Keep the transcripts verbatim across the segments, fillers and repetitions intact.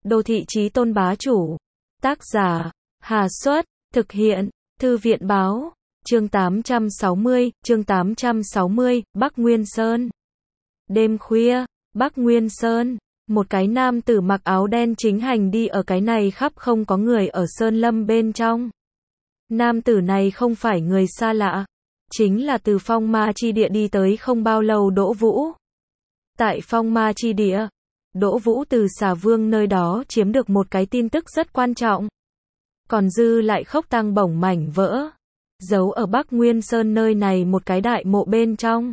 Đô thị chí tôn bá chủ. Tác giả, Hà Xuất, thực hiện, Thư viện báo, chương tám trăm sáu mươi, chương tám trăm sáu mươi, Bắc Nguyên Sơn. Đêm khuya, Bắc Nguyên Sơn, một cái nam tử mặc áo đen chính hành đi ở cái này khắp không có người ở sơn lâm bên trong. Nam tử này không phải người xa lạ, chính là từ Phong Ma Chi Địa đi tới không bao lâu Đỗ Vũ. Tại Phong Ma Chi Địa, Đỗ Vũ từ Xà Vương nơi đó chiếm được một cái tin tức rất quan trọng. Còn dư lại khốc tăng bổng mảnh vỡ, giấu ở Bắc Nguyên Sơn nơi này một cái đại mộ bên trong.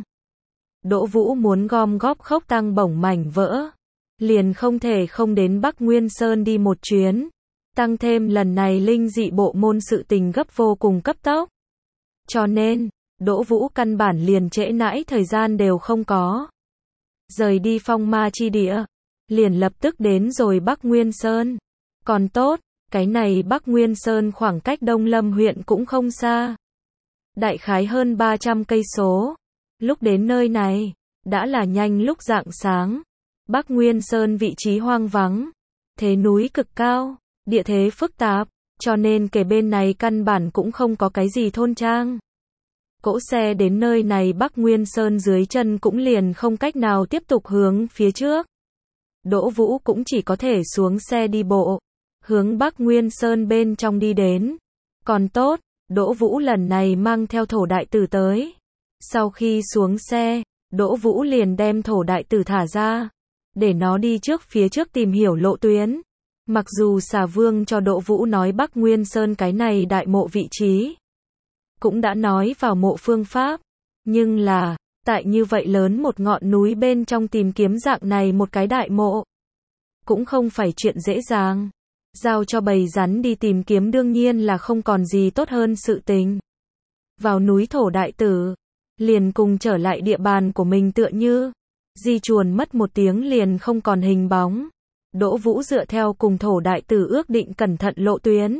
Đỗ Vũ muốn gom góp khốc tăng bổng mảnh vỡ, liền không thể không đến Bắc Nguyên Sơn đi một chuyến. Tăng thêm lần này linh dị bộ môn sự tình gấp vô cùng cấp tốc. Cho nên, Đỗ Vũ căn bản liền trễ nãi thời gian đều không có. Rời đi Phong Ma Chi Địa, liền lập tức đến rồi Bắc Nguyên Sơn. Còn tốt, cái này Bắc Nguyên Sơn khoảng cách Đông Lâm huyện cũng không xa. Đại khái hơn ba trăm cây số. Lúc đến nơi này, đã là nhanh lúc rạng sáng. Bắc Nguyên Sơn vị trí hoang vắng, thế núi cực cao, địa thế phức tạp, cho nên kể bên này căn bản cũng không có cái gì thôn trang. Cỗ xe đến nơi này Bắc Nguyên Sơn dưới chân cũng liền không cách nào tiếp tục hướng phía trước. Đỗ Vũ cũng chỉ có thể xuống xe đi bộ, hướng Bắc Nguyên Sơn bên trong đi đến. Còn tốt, Đỗ Vũ lần này mang theo thổ đại tử tới. Sau khi xuống xe, Đỗ Vũ liền đem thổ đại tử thả ra, để nó đi trước phía trước tìm hiểu lộ tuyến. Mặc dù Xà Vương cho Đỗ Vũ nói Bắc Nguyên Sơn cái này đại mộ vị trí, cũng đã nói vào mộ phương pháp, nhưng là, tại như vậy lớn một ngọn núi bên trong tìm kiếm dạng này một cái đại mộ, cũng không phải chuyện dễ dàng. Giao cho bầy rắn đi tìm kiếm đương nhiên là không còn gì tốt hơn sự tình. Vào núi thổ đại tử, liền cùng trở lại địa bàn của mình tựa như, di chuồn mất một tiếng liền không còn hình bóng. Đỗ Vũ dựa theo cùng thổ đại tử ước định cẩn thận lộ tuyến,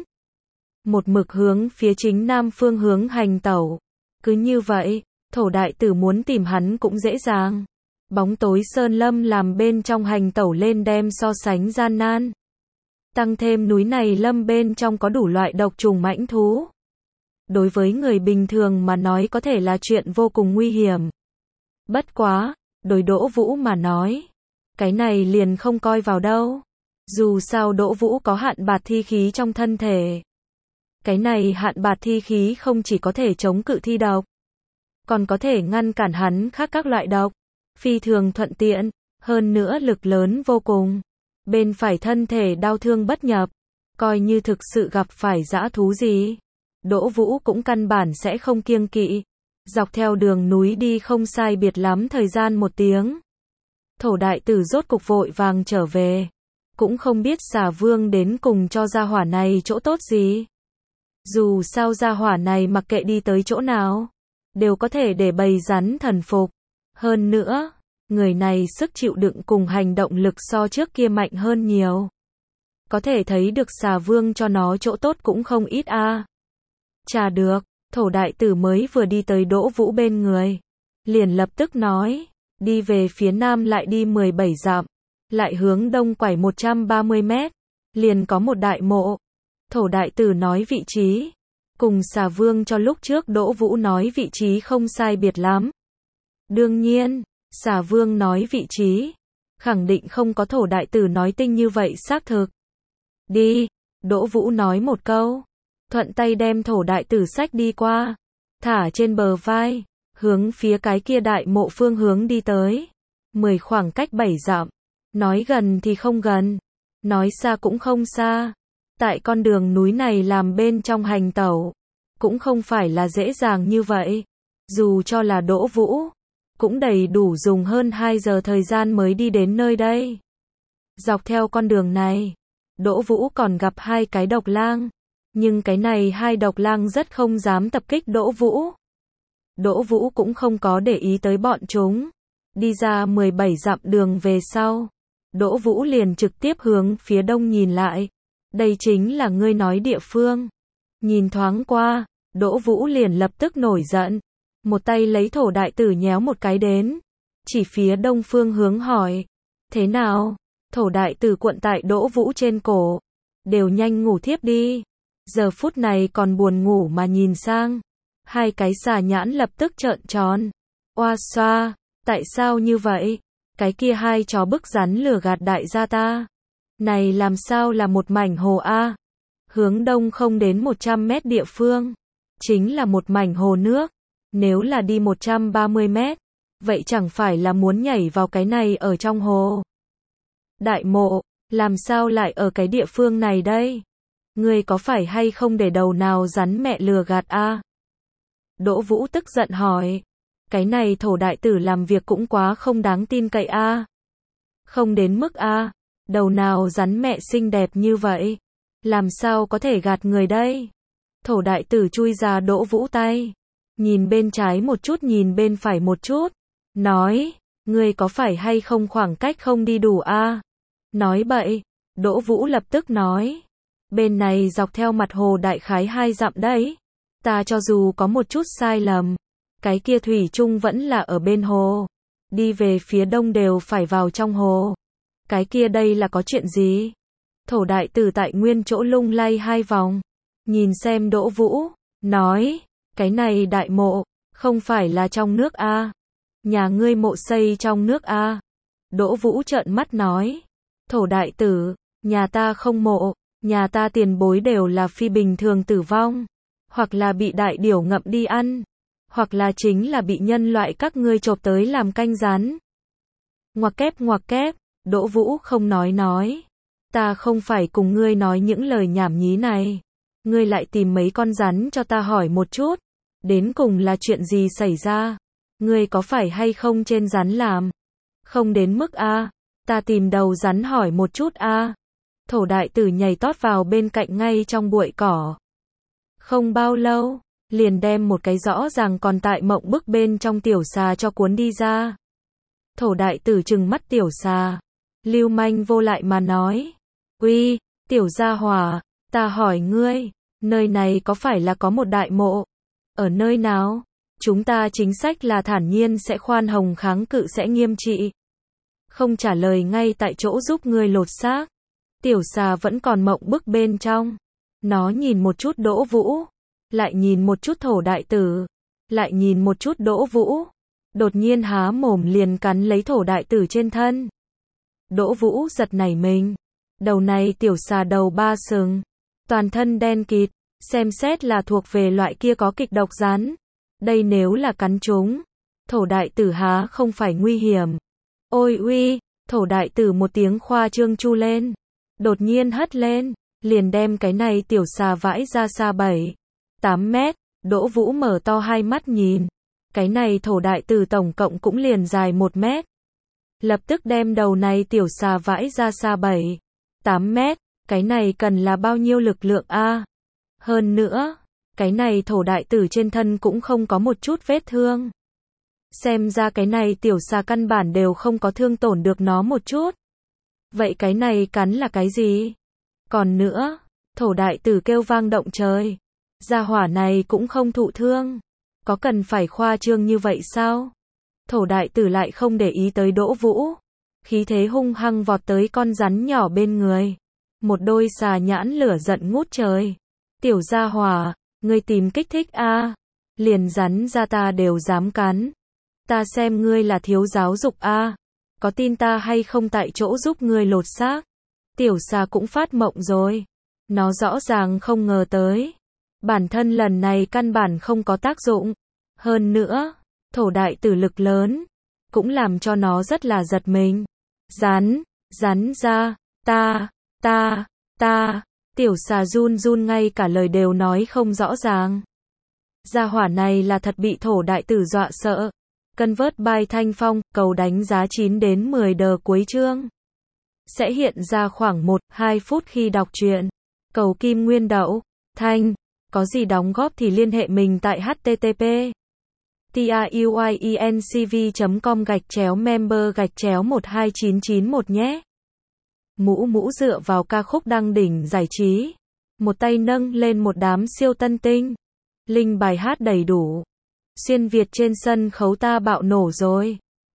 một mực hướng phía chính nam phương hướng hành tẩu. Cứ như vậy, thổ đại tử muốn tìm hắn cũng dễ dàng. Bóng tối sơn lâm làm bên trong hành tẩu lên đem so sánh gian nan. Tăng thêm núi này lâm bên trong có đủ loại độc trùng mãnh thú. Đối với người bình thường mà nói có thể là chuyện vô cùng nguy hiểm. Bất quá, đối Đỗ Vũ mà nói, cái này liền không coi vào đâu. Dù sao Đỗ Vũ có hạn bạt thi khí trong thân thể. Cái này hạn bạt thi khí không chỉ có thể chống cự thi độc, còn có thể ngăn cản hắn khác các loại độc. Phi thường thuận tiện, hơn nữa lực lớn vô cùng. Bên phải thân thể đau thương bất nhập, coi như thực sự gặp phải dã thú gì, Đỗ Vũ cũng căn bản sẽ không kiêng kỵ. Dọc theo đường núi đi không sai biệt lắm thời gian một tiếng. Thổ đại tử rốt cục vội vàng trở về, cũng không biết Xà Vương đến cùng cho gia hỏa này chỗ tốt gì. Dù sao gia hỏa này mặc kệ đi tới chỗ nào, đều có thể để bầy rắn thần phục. Hơn nữa, người này sức chịu đựng cùng hành động lực so trước kia mạnh hơn nhiều. Có thể thấy được Xà Vương cho nó chỗ tốt cũng không ít a. À. Chà được, thổ đại tử mới vừa đi tới Đỗ Vũ bên người, liền lập tức nói, đi về phía nam lại đi mười bảy dặm, lại hướng đông quải một trăm ba mươi mét, liền có một đại mộ. Thổ đại tử nói vị trí, cùng Xà Vương cho lúc trước Đỗ Vũ nói vị trí không sai biệt lắm. Đương nhiên, Xà Vương nói vị trí, khẳng định không có thổ đại tử nói tinh như vậy xác thực. Đi, Đỗ Vũ nói một câu, thuận tay đem thổ đại tử xách đi qua, thả trên bờ vai, hướng phía cái kia đại mộ phương hướng đi tới. Mười khoảng cách bảy dặm, nói gần thì không gần, nói xa cũng không xa. Tại con đường núi này làm bên trong hành tẩu, cũng không phải là dễ dàng như vậy. Dù cho là Đỗ Vũ, cũng đầy đủ dùng hơn hai giờ thời gian mới đi đến nơi đây. Dọc theo con đường này, Đỗ Vũ còn gặp hai cái độc lang, nhưng cái này hai độc lang rất không dám tập kích Đỗ Vũ. Đỗ Vũ cũng không có để ý tới bọn chúng. Đi ra mười bảy dặm đường về sau, Đỗ Vũ liền trực tiếp hướng phía đông nhìn lại. Đây chính là ngươi nói địa phương. Nhìn thoáng qua, Đỗ Vũ liền lập tức nổi giận. Một tay lấy thổ đại tử nhéo một cái đến, chỉ phía đông phương hướng hỏi. Thế nào? Thổ đại tử cuộn tại Đỗ Vũ trên cổ. Đều nhanh ngủ thiếp đi. Giờ phút này còn buồn ngủ mà nhìn sang. Hai cái xà nhãn lập tức trợn tròn. Oa xoa, tại sao như vậy? Cái kia hai chó bức rắn lừa gạt đại gia ta. Này làm sao là một mảnh hồ a? Hướng đông không đến một trăm mét địa phương. Chính là một mảnh hồ nước. Nếu là đi một trăm ba mươi mét. Vậy chẳng phải là muốn nhảy vào cái này ở trong hồ. Đại mộ, làm sao lại ở cái địa phương này đây? Ngươi có phải hay không để đầu nào rắn mẹ lừa gạt a? Đỗ Vũ tức giận hỏi. Cái này thổ đại tử làm việc cũng quá không đáng tin cậy a. Không đến mức a, đầu nào rắn mẹ xinh đẹp như vậy, làm sao có thể gạt người đây? Thổ đại tử chui ra Đỗ Vũ tay, nhìn bên trái một chút nhìn bên phải một chút, nói, ngươi có phải hay không khoảng cách không đi đủ a? Nói bậy, Đỗ Vũ lập tức nói, bên này dọc theo mặt hồ đại khái hai dặm đấy, ta cho dù có một chút sai lầm, cái kia thủy chung vẫn là ở bên hồ, đi về phía đông đều phải vào trong hồ. Cái kia đây là có chuyện gì? Thổ đại tử tại nguyên chỗ lung lay hai vòng, nhìn xem Đỗ Vũ, nói, cái này đại mộ, không phải là trong nước a? Nhà ngươi mộ xây trong nước a? Đỗ Vũ trợn mắt nói, thổ đại tử, nhà ta không mộ, nhà ta tiền bối đều là phi bình thường tử vong, hoặc là bị đại điểu ngậm đi ăn, hoặc là chính là bị nhân loại các ngươi chộp tới làm canh rắn. Ngoặc kép ngoặc kép, Đỗ Vũ không nói nói. Ta không phải cùng ngươi nói những lời nhảm nhí này. Ngươi lại tìm mấy con rắn cho ta hỏi một chút. Đến cùng là chuyện gì xảy ra? Ngươi có phải hay không trên rắn làm? Không đến mức a, ta tìm đầu rắn hỏi một chút a. Thổ đại tử nhảy tót vào bên cạnh ngay trong bụi cỏ. Không bao lâu, liền đem một cái rõ ràng còn tại mộng bức bên trong tiểu xà cho cuốn đi ra. Thổ đại tử trừng mắt tiểu xà, lưu manh vô lại mà nói, uy, tiểu gia hỏa, ta hỏi ngươi, nơi này có phải là có một đại mộ? Ở nơi nào? Chúng ta chính sách là thản nhiên sẽ khoan hồng kháng cự sẽ nghiêm trị. Không trả lời ngay tại chỗ giúp ngươi lột xác. Tiểu xà vẫn còn mộng bức bên trong. Nó nhìn một chút Đỗ Vũ, lại nhìn một chút thổ đại tử, lại nhìn một chút Đỗ Vũ. Đột nhiên há mồm liền cắn lấy thổ đại tử trên thân. Đỗ Vũ giật nảy mình. Đầu này tiểu xà đầu ba sừng, toàn thân đen kịt, xem xét là thuộc về loại kia có kịch độc rắn. Đây nếu là cắn chúng, thổ đại tử há không phải nguy hiểm. Ôi uy, thổ đại tử một tiếng khoa trương chu lên. Đột nhiên hất lên, liền đem cái này tiểu xà vãi ra xa bảy, tám mét. Đỗ Vũ mở to hai mắt nhìn. Cái này thổ đại tử tổng cộng cũng liền dài một mét. Lập tức đem đầu này tiểu xà vãi ra xa bảy, tám mét. Cái này cần là bao nhiêu lực lượng a? Hơn nữa, cái này thổ đại tử trên thân cũng không có một chút vết thương. Xem ra cái này tiểu xà căn bản đều không có thương tổn được nó một chút. Vậy cái này cắn là cái gì? Còn nữa, thổ đại tử kêu vang động trời. Gia hỏa này cũng không thụ thương. Có cần phải khoa trương như vậy sao? Thổ đại tử lại không để ý tới Đỗ Vũ. Khí thế hung hăng vọt tới con rắn nhỏ bên người. Một đôi xà nhãn lửa giận ngút trời. Tiểu gia hỏa, ngươi tìm kích thích a? Liền rắn ra ta đều dám cắn. Ta xem ngươi là thiếu giáo dục a. Có tin ta hay không tại chỗ giúp ngươi lột xác? Tiểu xà cũng phát mộng rồi. Nó rõ ràng không ngờ tới. Bản thân lần này căn bản không có tác dụng. Hơn nữa, thổ đại tử lực lớn, cũng làm cho nó rất là giật mình. Rắn, rắn ra, ta, ta, ta, tiểu xà run run ngay cả lời đều nói không rõ ràng. Gia hỏa này là thật bị thổ đại tử dọa sợ. Convert by Thanh Phong, cầu đánh giá chín đến mười đờ cuối chương. Sẽ hiện ra khoảng một đến hai phút khi đọc truyện. Cầu kim nguyên đậu, Thanh, có gì đóng góp thì liên hệ mình tại h t t p truyencv chấm com gạch chéo member gạch chéo một hai chín chín một nhé. Mũ mũ dựa vào ca khúc đăng đỉnh giải trí. Một tay nâng lên một đám siêu tân tinh. Link bài hát đầy đủ. Xuyên Việt trên sân khấu ta bạo nổ rồi.